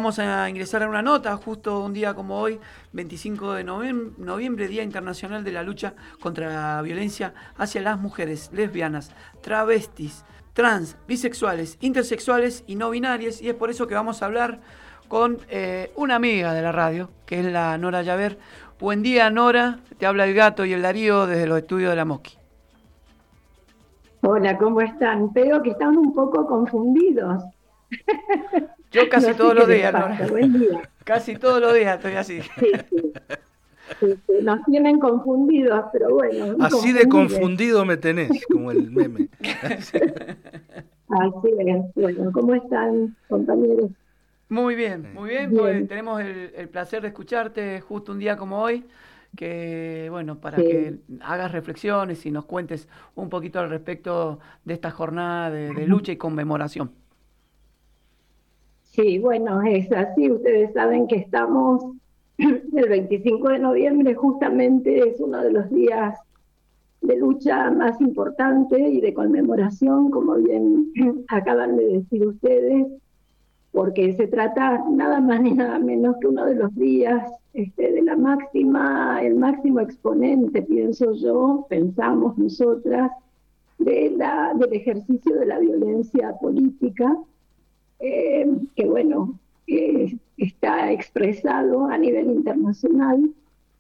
vamos a ingresar a una nota, justo un día como hoy, 25 de noviembre, Día Internacional de la Lucha contra la Violencia hacia las mujeres lesbianas, travestis, trans, bisexuales, intersexuales y no binarias. Y es por eso que vamos a hablar con una amiga de la radio, que es la Nora Yaver. Buen día, Nora. Te habla el Gato y el Darío desde los estudios de la Mosqui. Hola, ¿cómo están? Veo que están un poco confundidos. Yo casi No sé todos qué los les días, Nora. pasa. Buen día. Casi todos los días estoy así. Sí, sí, sí. Nos tienen confundidos, pero bueno, Así de inconfundibles. confundido me tenés, como el meme. Así es. Bueno, ¿cómo están, compañeros? Muy bien, muy bien. Pues Bien, tenemos el placer de escucharte justo un día como hoy, que bueno, para que sí. hagas reflexiones y nos cuentes un poquito al respecto de esta jornada de lucha y conmemoración. Sí, bueno, es así. Ustedes saben que estamos el 25 de noviembre, justamente es uno de los días de lucha más importante y de conmemoración, como bien acaban de decir ustedes, porque se trata nada más ni nada menos que uno de los días de la el máximo exponente, pienso yo, pensamos nosotras, del ejercicio de la violencia política, que bueno, está expresado a nivel internacional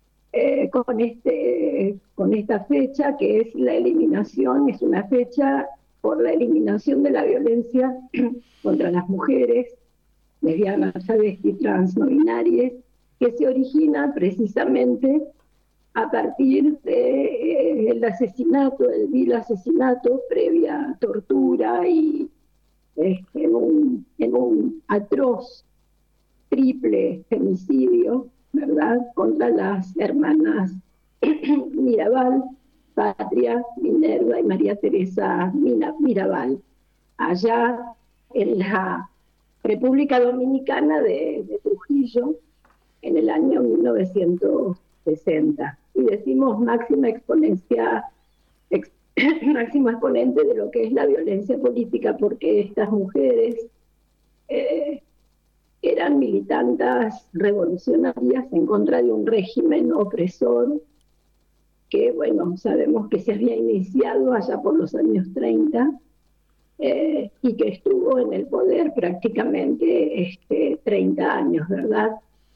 con esta fecha, que es la eliminación, es una fecha por la eliminación de la violencia contra las mujeres, lesbianas, travestis, trans, no binarias, que se origina precisamente a partir del asesinato, el vil asesinato, previa tortura y en un atroz triple femicidio, ¿verdad?, contra las hermanas Mirabal, Patria, Minerva y María Teresa Mirabal, allá en la República Dominicana de Trujillo, en el año 1960. Y decimos máxima exponencia, máximo exponente de lo que es la violencia política, porque estas mujeres eran militantas revolucionarias en contra de un régimen opresor que, bueno, sabemos que se había iniciado allá por los años 30 y que estuvo en el poder prácticamente 30 años, ¿verdad?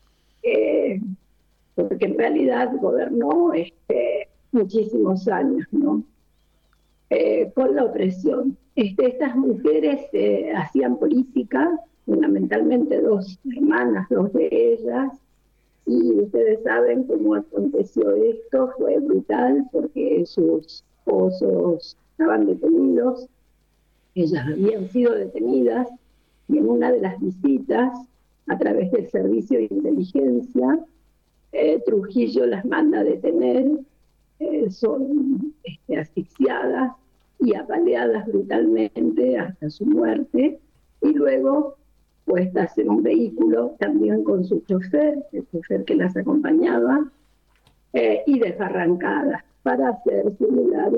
Porque en realidad gobernó muchísimos años, ¿no? Con la opresión. Estas mujeres hacían política, fundamentalmente dos hermanas, dos de ellas, y ustedes saben cómo aconteció esto, fue brutal porque sus esposos estaban detenidos, ellas habían sido detenidas, y en una de las visitas, a través del servicio de inteligencia, Trujillo las manda a detener, son asfixiadas y apaleadas brutalmente hasta su muerte, y luego puestas en un vehículo también con su chofer, el chofer que las acompañaba, y desbarrancadas para hacer simular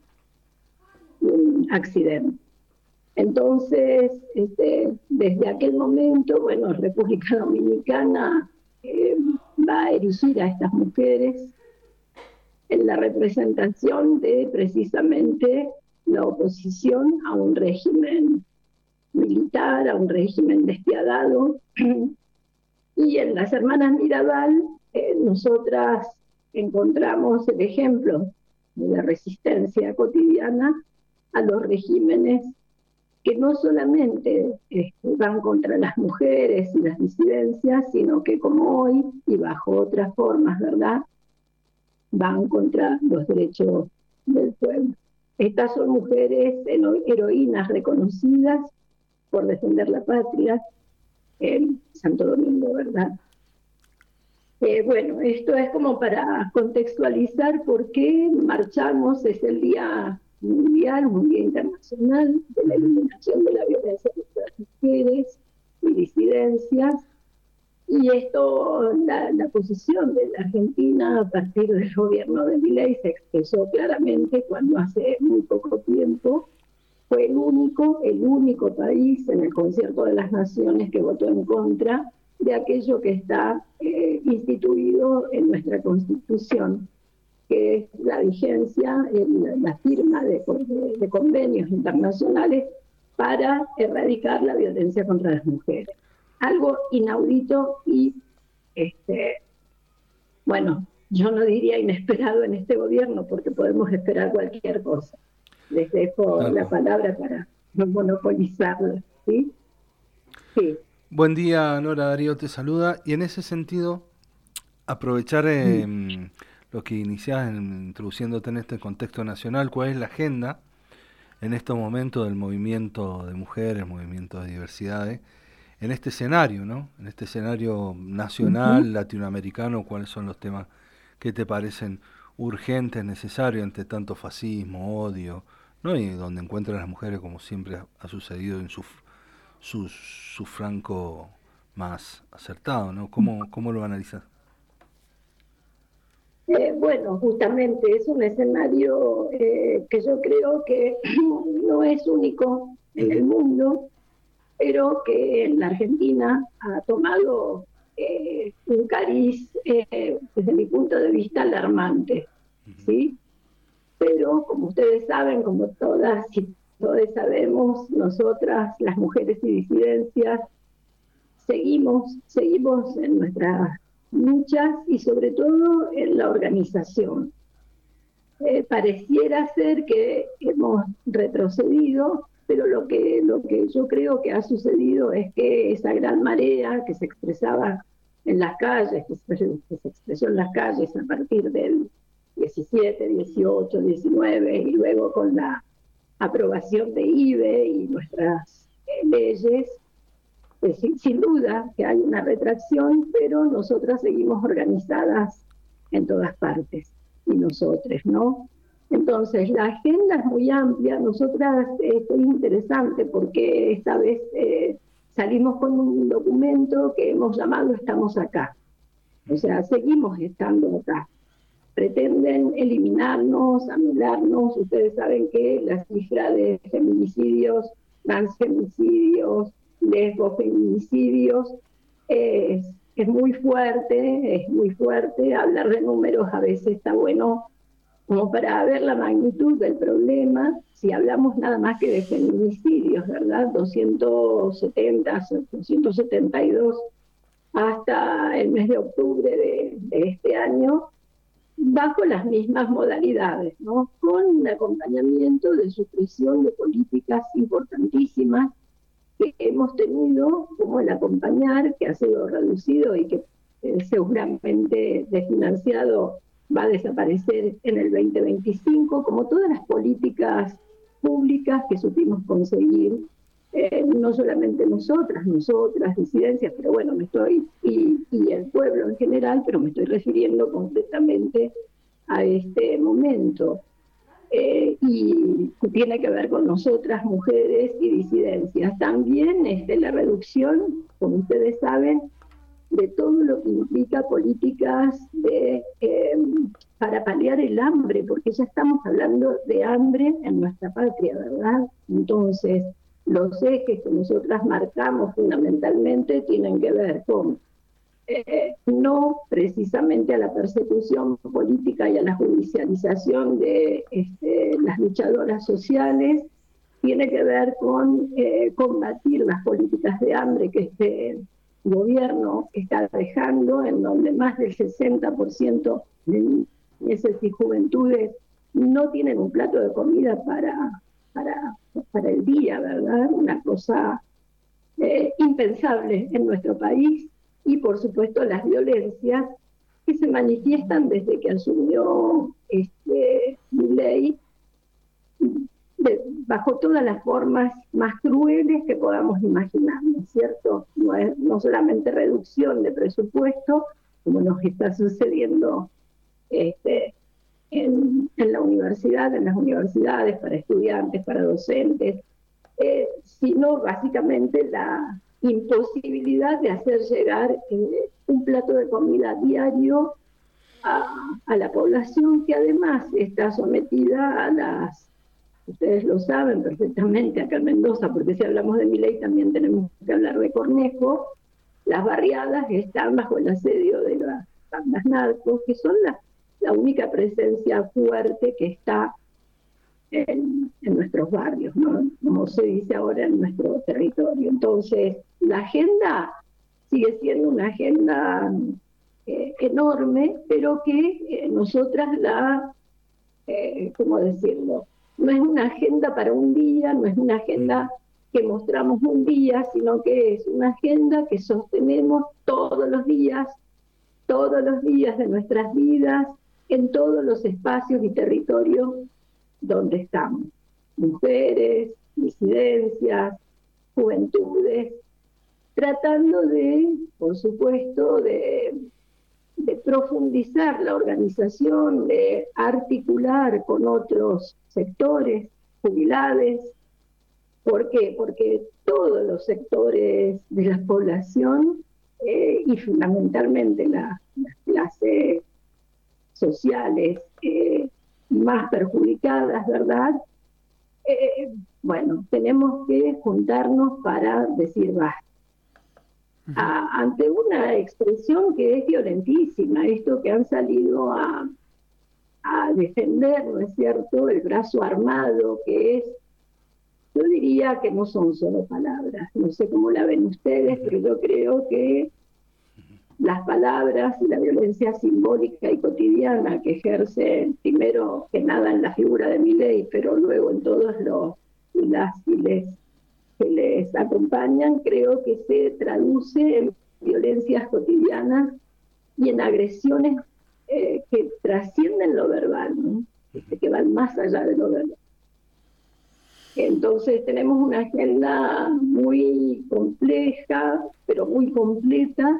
un accidente. Entonces, desde aquel momento, bueno, República Dominicana va a erigir a estas mujeres en la representación de precisamente la oposición a un régimen militar, a un régimen despiadado. Y en las hermanas Mirabal, nosotras encontramos el ejemplo de la resistencia cotidiana a los regímenes que no solamente van contra las mujeres y las disidencias, sino que como hoy, y bajo otras formas, ¿verdad?, van contra los derechos del pueblo. Estas son mujeres heroínas reconocidas por defender la patria en Santo Domingo, ¿verdad? Bueno, esto es como para contextualizar por qué marchamos, es el Día Mundial, un Día Internacional de la Eliminación de la Violencia contra las Mujeres y disidencias. Y esto, la posición de la Argentina a partir del gobierno de Milei se expresó claramente cuando hace muy poco tiempo fue el único país en el Concierto de las Naciones que votó en contra de aquello que está instituido en nuestra Constitución, que es la vigencia, la firma de convenios internacionales para erradicar la violencia contra las mujeres. Algo inaudito y, bueno, yo no diría inesperado en este gobierno, porque podemos esperar cualquier cosa. Les dejo la palabra para no monopolizarla, ¿sí? Sí. Buen día, Nora. Darío te saluda. Y en ese sentido, aprovechar lo que iniciás introduciéndote en este contexto nacional, ¿cuál es la agenda en estos momentos del movimiento de mujeres, movimiento de diversidades, en este escenario, ¿no? En este escenario nacional, latinoamericano, ¿cuáles son los temas que te parecen urgentes, necesarios ante tanto fascismo, odio, ¿no? Y donde encuentran a las mujeres, como siempre ha sucedido en su franco más acertado, ¿no? ¿Cómo lo analizas? Bueno, justamente es un escenario que yo creo que no es único en el mundo, pero que en la Argentina ha tomado un cariz, desde mi punto de vista, alarmante, ¿sí? Pero, como ustedes saben, como todas y todos sabemos, nosotras, las mujeres y disidencias, seguimos en nuestras luchas y sobre todo en la organización. Pareciera ser que hemos retrocedido, pero lo que yo creo que ha sucedido es que esa gran marea que se expresaba en las calles, que se expresó en las calles a partir del 17, 18, 19, y luego con la aprobación de IBE y nuestras leyes, sin duda que hay una retracción, pero nosotras seguimos organizadas en todas partes, y nosotros, ¿no? Entonces, la agenda es muy amplia. Nosotras, es interesante porque esta vez salimos con un documento que hemos llamado Estamos Acá. O sea, seguimos estando acá. Pretenden eliminarnos, anularnos. Ustedes saben que la cifra de feminicidios, transfeminicidios, lesbofeminicidios es muy fuerte, Hablar de números a veces está bueno como para ver la magnitud del problema. Si hablamos nada más que de feminicidios, ¿verdad? 270, 272 hasta el mes de octubre de este año, bajo las mismas modalidades, ¿no? Con un acompañamiento de supresión de políticas importantísimas que hemos tenido, como el acompañar, que ha sido reducido y que seguramente desfinanciado va a desaparecer en el 2025, como todas las políticas públicas que supimos conseguir, no solamente nosotras, disidencias, pero bueno, y el pueblo en general, pero me estoy refiriendo concretamente a este momento. Y tiene que ver con nosotras, mujeres y disidencias. También la reducción, como ustedes saben, de todo lo que implica políticas para paliar el hambre, porque ya estamos hablando de hambre en nuestra patria, ¿verdad? Entonces, los ejes que nosotras marcamos fundamentalmente tienen que ver con no precisamente a la persecución política y a la judicialización de las luchadoras sociales, tiene que ver con combatir las políticas de hambre que este gobierno está dejando, en donde más del 60% de niñeces y juventudes no tienen un plato de comida para el día, ¿verdad? Una cosa impensable en nuestro país. Y por supuesto las violencias que se manifiestan desde que asumió Milei, bajo todas las formas más crueles que podamos imaginar, ¿no es cierto? No solamente reducción de presupuesto, como nos está sucediendo en la universidad, en las universidades, para estudiantes, para docentes, sino básicamente la imposibilidad de hacer llegar un plato de comida diario a la población, que además está sometida a las, ustedes lo saben perfectamente acá en Mendoza, porque si hablamos de Milei también tenemos que hablar de Cornejo, las barriadas están bajo el asedio de las bandas narcos, que son la única presencia fuerte que está en nuestros barrios, ¿no? Como se dice ahora, en nuestro territorio. Entonces, la agenda sigue siendo una agenda enorme, pero que nosotras ¿cómo decirlo? No es una agenda para un día, no es una agenda que mostramos un día, sino que es una agenda que sostenemos todos los días de nuestras vidas, en todos los espacios y territorios donde estamos. Mujeres, disidencias, juventudes, tratando de, por supuesto, de profundizar la organización, de articular con otros sectores, jubilades. ¿Por qué? Porque todos los sectores de la población y fundamentalmente las clases sociales más perjudicadas, ¿verdad? Bueno, tenemos que juntarnos para decir basta. Ante una expresión que es violentísima, esto que han salido a defender, ¿no es cierto?, el brazo armado, que es, yo diría que no son solo palabras, no sé cómo la ven ustedes, pero yo creo que las palabras y la violencia simbólica y cotidiana que ejerce, primero que nada en la figura de Milei, pero luego en todos las que les acompañan, creo que se traduce en violencias cotidianas y en agresiones que trascienden lo verbal, ¿no? Que van más allá de lo verbal. Entonces tenemos una agenda muy compleja, pero muy completa,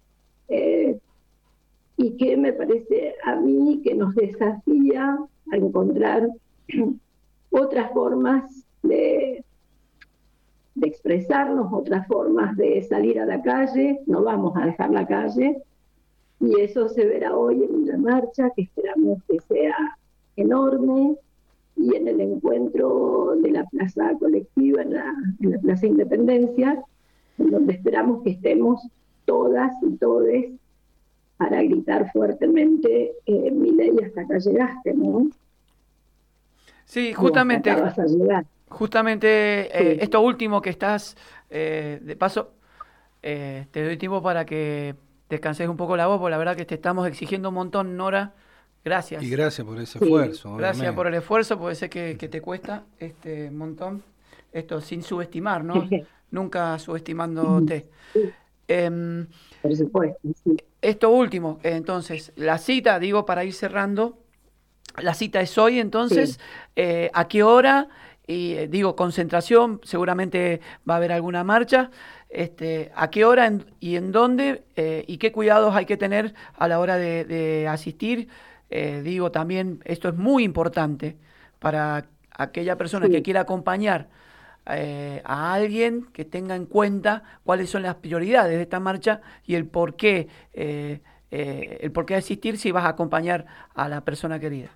y que me parece a mí que nos desafía a encontrar otras formas de expresarnos, otras formas de salir a la calle. No vamos a dejar la calle, y eso se verá hoy en una marcha que esperamos que sea enorme, y en el encuentro de la plaza colectiva, en la Plaza Independencia, en donde esperamos que estemos todas y todes para gritar fuertemente, Milei, hasta acá llegaste, ¿no? Sí, justamente, no, vas a llegar. Justamente Sí. Esto último que estás, de paso, te doy tiempo para que descanses un poco la voz, porque la verdad que te estamos exigiendo un montón, Nora. Gracias. Y gracias por ese esfuerzo, obviamente. Gracias por el esfuerzo, porque sé que te cuesta un montón. Esto sin subestimar, ¿no? Nunca subestimándote. Sí, por supuesto, sí. Esto último, entonces, la cita, digo, para ir cerrando, la cita es hoy, entonces, sí. ¿A qué hora? Y digo, concentración, seguramente va a haber alguna marcha. ¿A qué hora y en dónde? ¿Y qué cuidados hay que tener a la hora de asistir? Digo, también, esto es muy importante para aquella persona, sí, que quiera acompañar a alguien, que tenga en cuenta cuáles son las prioridades de esta marcha y el por qué asistir si vas a acompañar a la persona querida.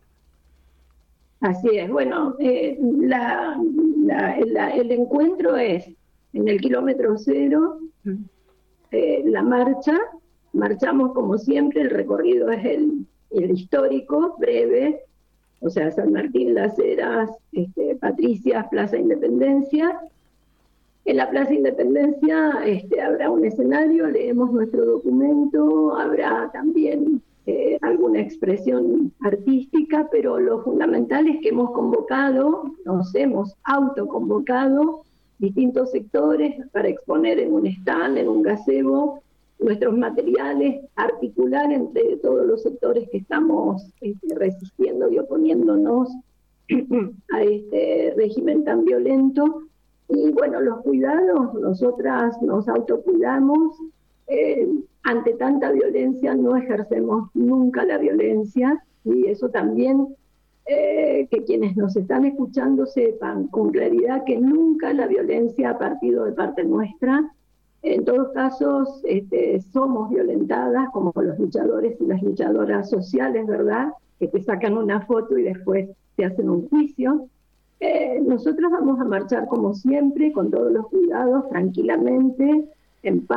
Así es. Bueno, el encuentro es en el kilómetro 0, la marcha. Marchamos como siempre, el recorrido es el histórico, breve, o sea, San Martín, Las Heras, Patricias, Plaza Independencia. En la Plaza Independencia habrá un escenario, leemos nuestro documento, habrá también alguna expresión artística, pero lo fundamental es que nos hemos autoconvocado distintos sectores para exponer en un stand, en un gazebo, nuestros materiales, articular entre todos los sectores que estamos resistiendo y oponiéndonos a este régimen tan violento. Y bueno, los cuidados, nosotras nos autocuidamos, ante tanta violencia no ejercemos nunca la violencia, y eso también, que quienes nos están escuchando sepan con claridad que nunca la violencia ha partido de parte nuestra. En todos casos somos violentadas, como los luchadores y las luchadoras sociales, ¿verdad?, que te sacan una foto y después te hacen un juicio. Nosotros vamos a marchar como siempre, con todos los cuidados, tranquilamente, en paz,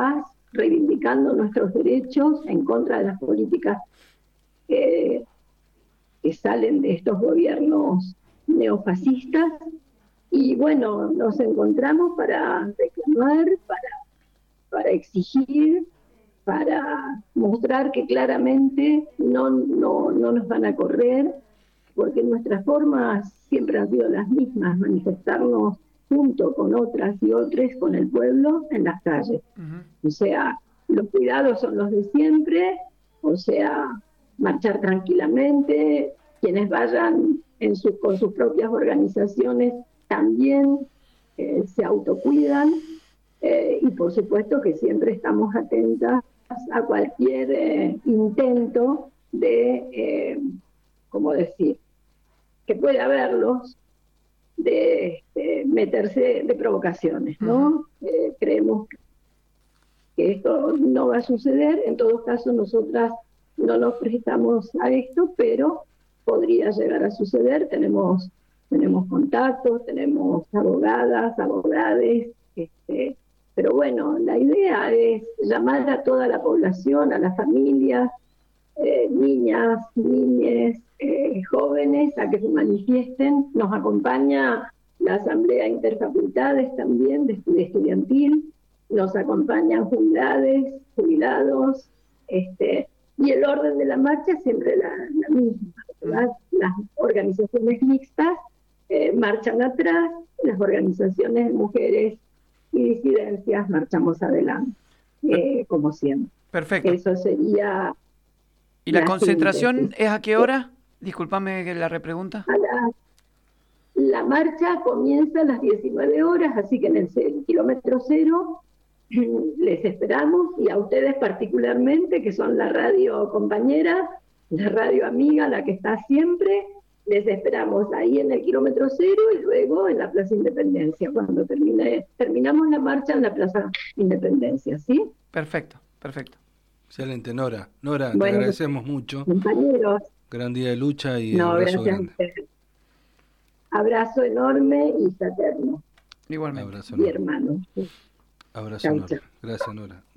reivindicando nuestros derechos en contra de las políticas que salen de estos gobiernos neofascistas. Y bueno, nos encontramos para reclamar, para exigir, para mostrar que claramente no nos van a correr, porque nuestras formas siempre han sido las mismas, manifestarnos junto con otras y otros, con el pueblo, en las calles. O sea, los cuidados son los de siempre, o sea, marchar tranquilamente, quienes vayan con sus propias organizaciones también se autocuidan, y por supuesto que siempre estamos atentas a cualquier intento de, ¿cómo decir?, que pueda haberlos, de meterse de provocaciones, ¿no? Creemos que esto no va a suceder. En todo caso, nosotras no nos prestamos a esto, pero podría llegar a suceder. Tenemos contactos, tenemos abogadas, abogades, pero bueno, la idea es llamar a toda la población, a las familias, niñas, niñes, jóvenes, a que se manifiesten. Nos acompaña la Asamblea Interfacultades también, de estudiantil, nos acompañan jubilados, y el orden de la marcha es siempre la misma, ¿verdad? Las organizaciones mixtas marchan atrás, las organizaciones de mujeres y disidencias marchamos adelante, como siempre. Perfecto. Eso sería... ¿Y la concentración es a qué hora? Discúlpame que la repregunta. La marcha comienza a las 19 horas, así que en el kilómetro cero les esperamos, y a ustedes particularmente, que son la radio compañera, la radio amiga, la que está siempre, les esperamos ahí en el kilómetro cero y luego en la Plaza Independencia, cuando terminamos la marcha en la Plaza Independencia, ¿sí? Perfecto, perfecto. Excelente, Nora. Nora, bueno, te agradecemos mucho. Compañeros. Gran día de lucha y abrazo grande. Abrazo enorme y fraterno. Igualmente. Abrazo enorme. Y hermano. Abrazo enorme. Gracias, Nora.